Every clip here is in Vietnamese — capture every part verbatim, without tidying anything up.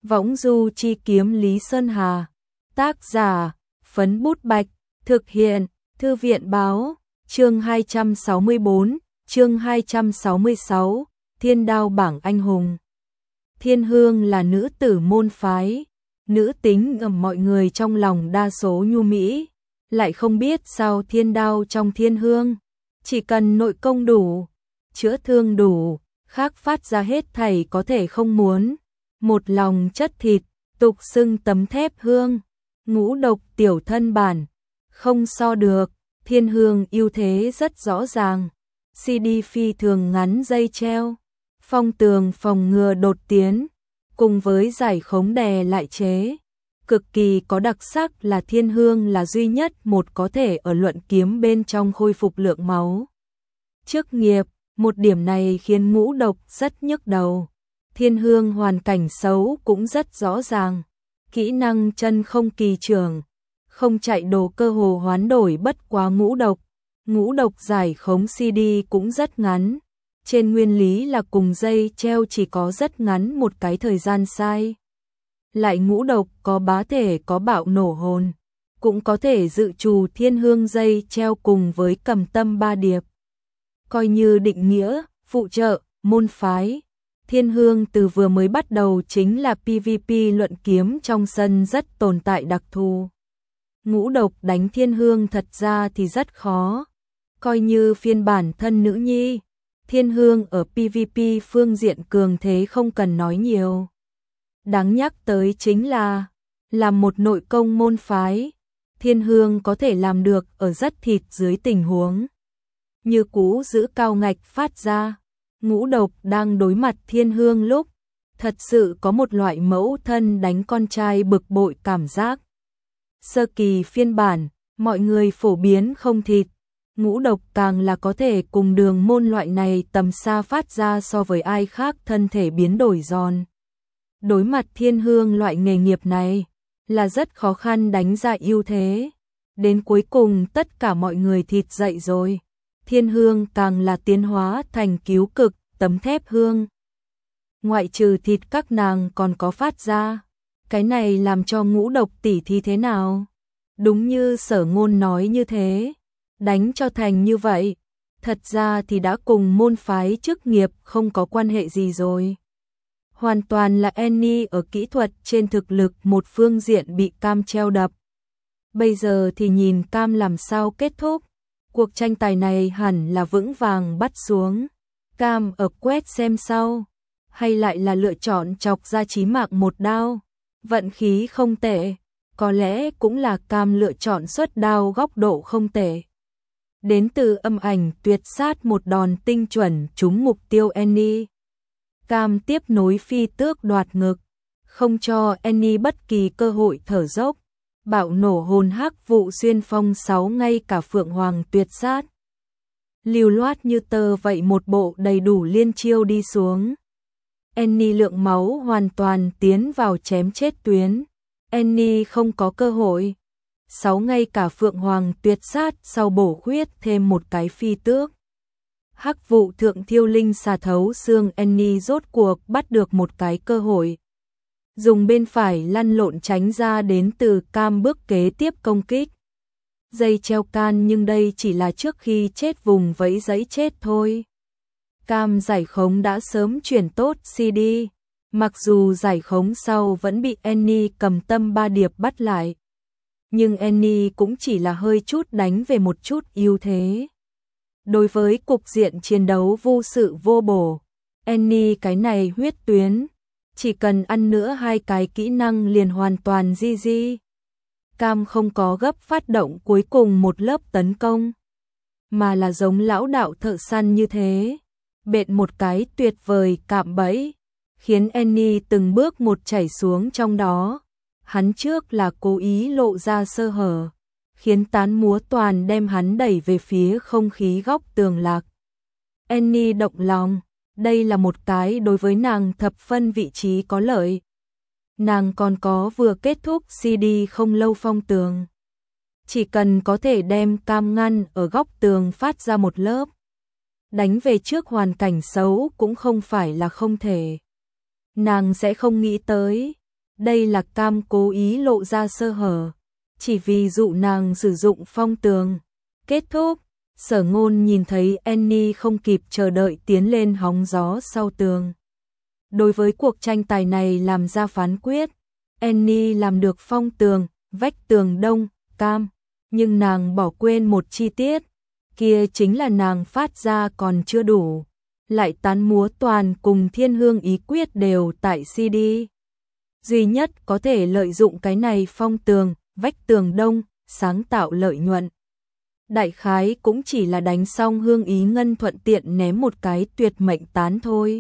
Võng du chi kiếm Lý Sơn Hà. Tác giả, Phấn Bút Bạch. Thực hiện, Thư viện Báo. Chương hai trăm sáu mươi bốn, chương hai trăm sáu mươi sáu, Thiên Đao Bảng Anh Hùng. Thiên Hương là nữ tử môn phái, nữ tính ngầm mọi người trong lòng đa số nhu mỹ, lại không biết sao thiên đao trong Thiên Hương, chỉ cần nội công đủ, chữa thương đủ, khác phát ra hết thảy có thể không muốn, một lòng chất thịt, tục xưng tấm thép hương, ngũ độc tiểu thân bản, không so được. Thiên Hương ưu thế rất rõ ràng, xê đê phi thường ngắn dây treo, phong tường phòng ngừa đột tiến, cùng với giải khống đè lại chế. Cực kỳ có đặc sắc là Thiên Hương là duy nhất một có thể ở luận kiếm bên trong khôi phục lượng máu. Chức nghiệp, một điểm này khiến ngũ độc rất nhức đầu. Thiên Hương hoàn cảnh xấu cũng rất rõ ràng, kỹ năng chân không kỳ trường. Không chạy đồ cơ hồ hoán đổi bất quá ngũ độc, ngũ độc giải khống xê đê cũng rất ngắn, trên nguyên lý là cùng dây treo chỉ có rất ngắn một cái thời gian sai. Lại ngũ độc có bá thể có bạo nổ hồn, cũng có thể dự trù Thiên Hương dây treo cùng với cầm tâm ba điệp. Coi như định nghĩa, phụ trợ, môn phái, Thiên Hương từ vừa mới bắt đầu chính là pê vê pê luận kiếm trong sân rất tồn tại đặc thù. Ngũ độc đánh Thiên Hương thật ra thì rất khó, coi như phiên bản thân nữ nhi, Thiên Hương ở pê vê pê phương diện cường thế không cần nói nhiều. Đáng nhắc tới chính là, làm một nội công môn phái, Thiên Hương có thể làm được ở rất thịt dưới tình huống. Như cú giữ cao ngạch phát ra, ngũ độc đang đối mặt Thiên Hương lúc, thật sự có một loại mẫu thân đánh con trai bực bội cảm giác. Sơ kỳ phiên bản, mọi người phổ biến không thịt, ngũ độc càng là có thể cùng đường môn loại này tầm xa phát ra so với ai khác thân thể biến đổi giòn. Đối mặt Thiên Hương loại nghề nghiệp này, là rất khó khăn đánh ra ưu thế. Đến cuối cùng tất cả mọi người thịt dậy rồi, Thiên Hương càng là tiến hóa thành cứu cực, tấm thép hương. Ngoại trừ thịt các nàng còn có phát ra. Cái này làm cho ngũ độc tỉ thí thế nào? Đúng như Sở Ngôn nói như thế, đánh cho thành như vậy, thật ra thì đã cùng môn phái chức nghiệp không có quan hệ gì rồi. Hoàn toàn là Annie ở kỹ thuật trên thực lực một phương diện bị Cam treo đập. Bây giờ thì nhìn Cam làm sao kết thúc, cuộc tranh tài này hẳn là vững vàng bắt xuống. Cam ở quét xem sau, hay lại là lựa chọn chọc ra chí mạng một đao. Vận khí không tệ, có lẽ cũng là Cam lựa chọn xuất đao góc độ không tệ. Đến từ âm ảnh tuyệt sát một đòn tinh chuẩn trúng mục tiêu Annie. Cam tiếp nối phi tước đoạt ngực, không cho Annie bất kỳ cơ hội thở dốc. Bạo nổ hồn hắc vụ xuyên phong sáu ngay cả phượng hoàng tuyệt sát. Lưu loát như tơ vậy một bộ đầy đủ liên chiêu đi xuống. Annie lượng máu hoàn toàn tiến vào chém chết tuyến. Annie không có cơ hội. Sáu ngay cả phượng hoàng tuyệt sát sau bổ khuyết thêm một cái phi tước. Hắc vụ thượng thiêu linh xà thấu xương Annie rốt cuộc bắt được một cái cơ hội. Dùng bên phải lăn lộn tránh ra đến từ Cam bước kế tiếp công kích. Dây treo can nhưng đây chỉ là trước khi chết vùng vẫy giấy chết thôi. Cam giải khống đã sớm chuyển tốt xê đê, mặc dù giải khống sau vẫn bị Annie cầm tâm ba điệp bắt lại. Nhưng Annie cũng chỉ là hơi chút đánh về một chút ưu thế. Đối với cục diện chiến đấu vô sự vô bổ, Annie cái này huyết tuyến, chỉ cần ăn nữa hai cái kỹ năng liền hoàn toàn gi gi. Cam không có gấp phát động cuối cùng một lớp tấn công, mà là giống lão đạo thợ săn như thế. Bện một cái tuyệt vời cạm bẫy, khiến Annie từng bước một chảy xuống trong đó. Hắn trước là cố ý lộ ra sơ hở, khiến tán múa toàn đem hắn đẩy về phía không khí góc tường lạc. Annie động lòng, đây là một cái đối với nàng thập phân vị trí có lợi. Nàng còn có vừa kết thúc xê đê không lâu phong tường. Chỉ cần có thể đem Cam ngăn ở góc tường phát ra một lớp, đánh về trước hoàn cảnh xấu cũng không phải là không thể. Nàng sẽ không nghĩ tới, Đây là Cam cố ý lộ ra sơ hở, chỉ vì dụ nàng sử dụng phong tường. Kết thúc, Sở Ngôn nhìn thấy Annie không kịp chờ đợi tiến lên hóng gió sau tường. Đối với cuộc tranh tài này làm ra phán quyết, Annie làm được phong tường, vách tường đông, Cam, nhưng nàng bỏ quên một chi tiết, kia chính là nàng phát ra còn chưa đủ, lại tán múa toàn cùng Thiên Hương ý quyết đều tại xê đê. Duy nhất có thể lợi dụng cái này phong tường, vách tường đông, sáng tạo lợi nhuận. Đại khái cũng chỉ là đánh xong Hương ý ngân thuận tiện ném một cái tuyệt mệnh tán thôi.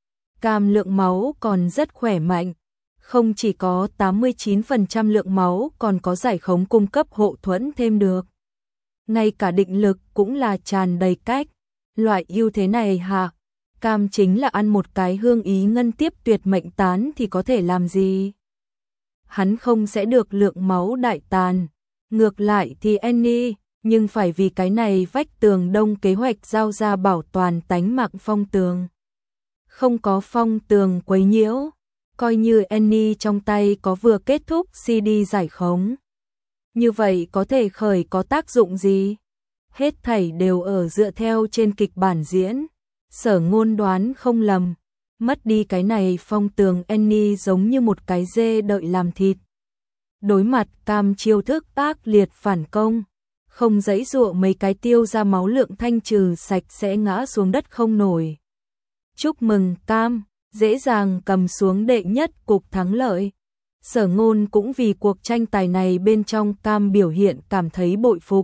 Cam lượng máu còn rất khỏe mạnh, không chỉ có tám mươi chín phần trăm lượng máu còn có giải khống cung cấp hộ thuẫn thêm được. Ngay cả định lực cũng là tràn đầy cách. Loại ưu thế này hả? Cam chính là ăn một cái Hương ý ngân tiếp tuyệt mệnh tán thì có thể làm gì? Hắn không sẽ được lượng máu đại tàn. Ngược lại thì Annie, nhưng phải vì cái này vách tường đông kế hoạch giao ra bảo toàn tánh mạng phong tường. Không có phong tường quấy nhiễu, coi như Annie trong tay có vừa kết thúc xê đê giải khống. Như vậy có thể khởi có tác dụng gì? Hết thảy đều ở dựa theo trên kịch bản diễn. Sở Ngôn đoán không lầm, mất đi cái này phong tường Annie giống như một cái dê đợi làm thịt. Đối mặt Cam chiêu thức ác liệt phản công, không giãy giụa mấy cái tiêu ra máu lượng thanh trừ sạch sẽ ngã xuống đất không nổi. Chúc mừng Cam, dễ dàng cầm xuống đệ nhất cục thắng lợi. Sở Ngôn cũng vì cuộc tranh tài này bên trong Cam biểu hiện cảm thấy bội phục.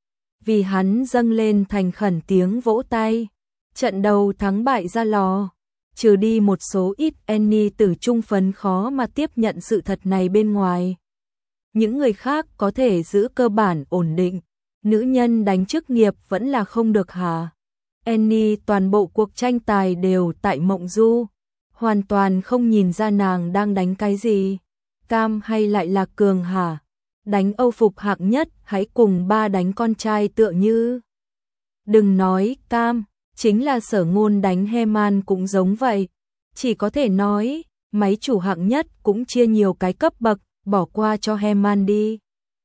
Vì hắn dâng lên thành khẩn tiếng vỗ tay. Trận đầu thắng bại ra lò, trừ đi một số ít Annie tử trung phấn khó mà tiếp nhận sự thật này bên ngoài. Những người khác có thể giữ cơ bản ổn định, nữ nhân đánh chức nghiệp vẫn là không được hả? Annie toàn bộ cuộc tranh tài đều tại mộng du, hoàn toàn không nhìn ra nàng đang đánh cái gì. Cam hay lại là cường hả? Đánh Âu phục hạng nhất, hãy cùng ba đánh con trai tựa như. Đừng nói Cam, chính là Sở Ngôn đánh Heman cũng giống vậy. Chỉ có thể nói, máy chủ hạng nhất cũng chia nhiều cái cấp bậc, bỏ qua cho Heman đi.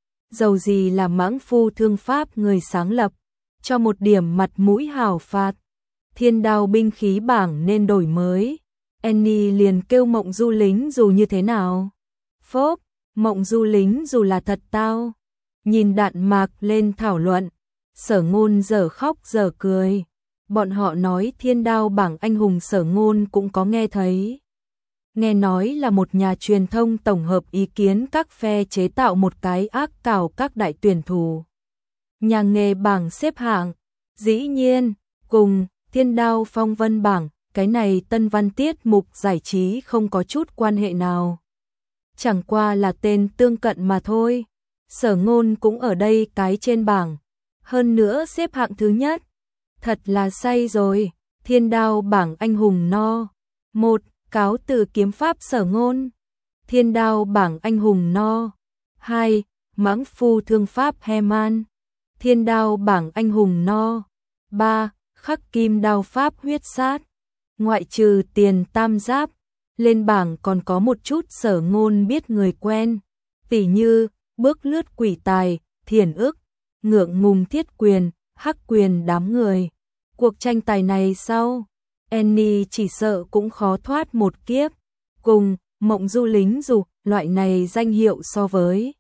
Dầu gì là mãng phu thương pháp người sáng lập, cho một điểm mặt mũi hào phạt. Thiên đao binh khí bảng nên đổi mới. Annie liền kêu Mộng Du lính dù như thế nào? Phốp, Mộng Du lính dù là thật tao. Nhìn đạn mạc lên thảo luận, Sở Ngôn dở khóc dở cười. Bọn họ nói thiên đao bảng anh hùng Sở Ngôn cũng có nghe thấy. Nghe nói là một nhà truyền thông tổng hợp ý kiến các phe chế tạo một cái ác cào các đại tuyển thủ. Nhà nghề bảng xếp hạng, dĩ nhiên, cùng thiên đao phong vân bảng, cái này tân văn tiết mục giải trí không có chút quan hệ nào. Chẳng qua là tên tương cận mà thôi. Sở Ngôn cũng ở đây cái trên bảng, hơn nữa xếp hạng thứ nhất. Thật là say rồi, thiên đao bảng anh hùng no. Một, cáo từ kiếm pháp Sở Ngôn. Thiên đao bảng anh hùng no. Hai, mãng phu thương pháp Heman. Thiên đao bảng anh hùng no. Ba, khắc kim đao pháp huyết sát. Ngoại trừ tiền tam giáp, lên bảng còn có một chút Sở Ngôn biết người quen, tỉ như bước lướt quỷ tài, thiền ức, ngượng ngùng thiết quyền, hắc quyền đám người. Cuộc tranh tài này sau, Annie chỉ sợ cũng khó thoát một kiếp, cùng Mộng Du lính dù loại này danh hiệu so với.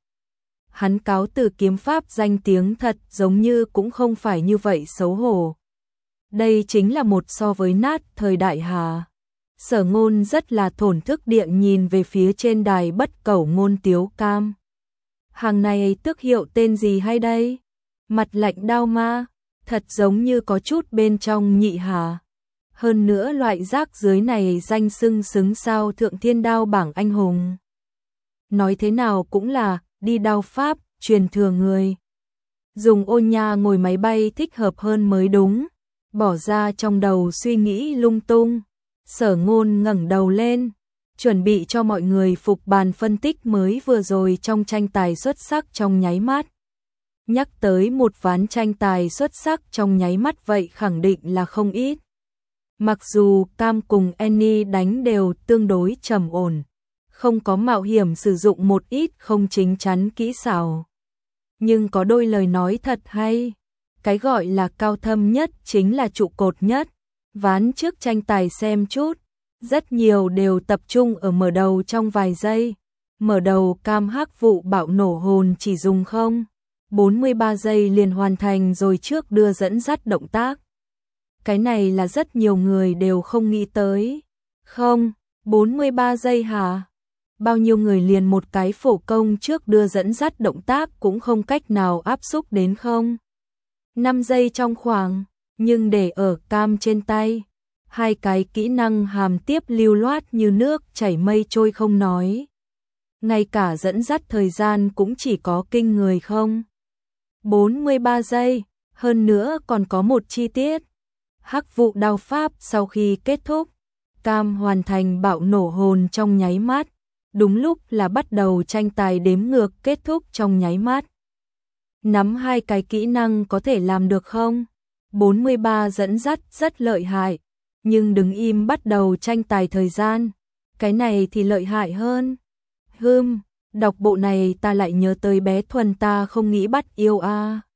Hắn cáo từ kiếm pháp danh tiếng thật giống như cũng không phải như vậy xấu hổ. Đây chính là một so với nát thời đại hà. Sở Ngôn rất là thổn thức địa nhìn về phía trên đài bất cẩu ngôn Tiếu Cam. Hàng này tước hiệu tên gì hay đây? Mặt lạnh đao ma, thật giống như có chút bên trong nhị hà. Hơn nữa loại rác dưới này danh xưng xứng sao thượng thiên đao bảng anh hùng. Nói thế nào cũng là đi đao pháp, truyền thừa người. Dùng Ôn Nha ngồi máy bay thích hợp hơn mới đúng. Bỏ ra trong đầu suy nghĩ lung tung. Sở Ngôn ngẩng đầu lên, chuẩn bị cho mọi người phục bàn phân tích mới vừa rồi trong tranh tài xuất sắc trong nháy mắt. Nhắc tới một ván tranh tài xuất sắc trong nháy mắt vậy khẳng định là không ít. Mặc dù Cam cùng Annie đánh đều tương đối trầm ổn, không có mạo hiểm sử dụng một ít không chính chắn kỹ xảo. Nhưng có đôi lời nói thật hay, cái gọi là cao thâm nhất chính là trụ cột nhất. Ván trước tranh tài xem chút, rất nhiều đều tập trung ở mở đầu trong vài giây. Mở đầu cam hắc vụ bạo nổ hồn chỉ dùng không bốn mươi ba giây liền hoàn thành rồi trước đưa dẫn dắt động tác. Cái này là rất nhiều người đều không nghĩ tới. Không, bốn mươi ba giây hả? Bao nhiêu người liền một cái phổ công trước đưa dẫn dắt động tác cũng không cách nào áp xúc đến không năm giây trong khoảng, nhưng để ở cam trên tay, hai cái kỹ năng hàm tiếp lưu loát như nước chảy mây trôi không nói. Ngay cả dẫn dắt thời gian cũng chỉ có kinh người không bốn mươi ba giây, hơn nữa còn có một chi tiết. Hắc vụ đao pháp sau khi kết thúc, cam hoàn thành bạo nổ hồn trong nháy mắt, đúng lúc là bắt đầu tranh tài đếm ngược kết thúc trong nháy mắt. Nắm hai cái kỹ năng có thể làm được không? bốn mươi ba dẫn dắt rất lợi hại, nhưng đứng im bắt đầu tranh tài thời gian, cái này thì lợi hại hơn. Hừm, đọc bộ này ta lại nhớ tới bé Thuần ta không nghĩ bắt yêu a. À.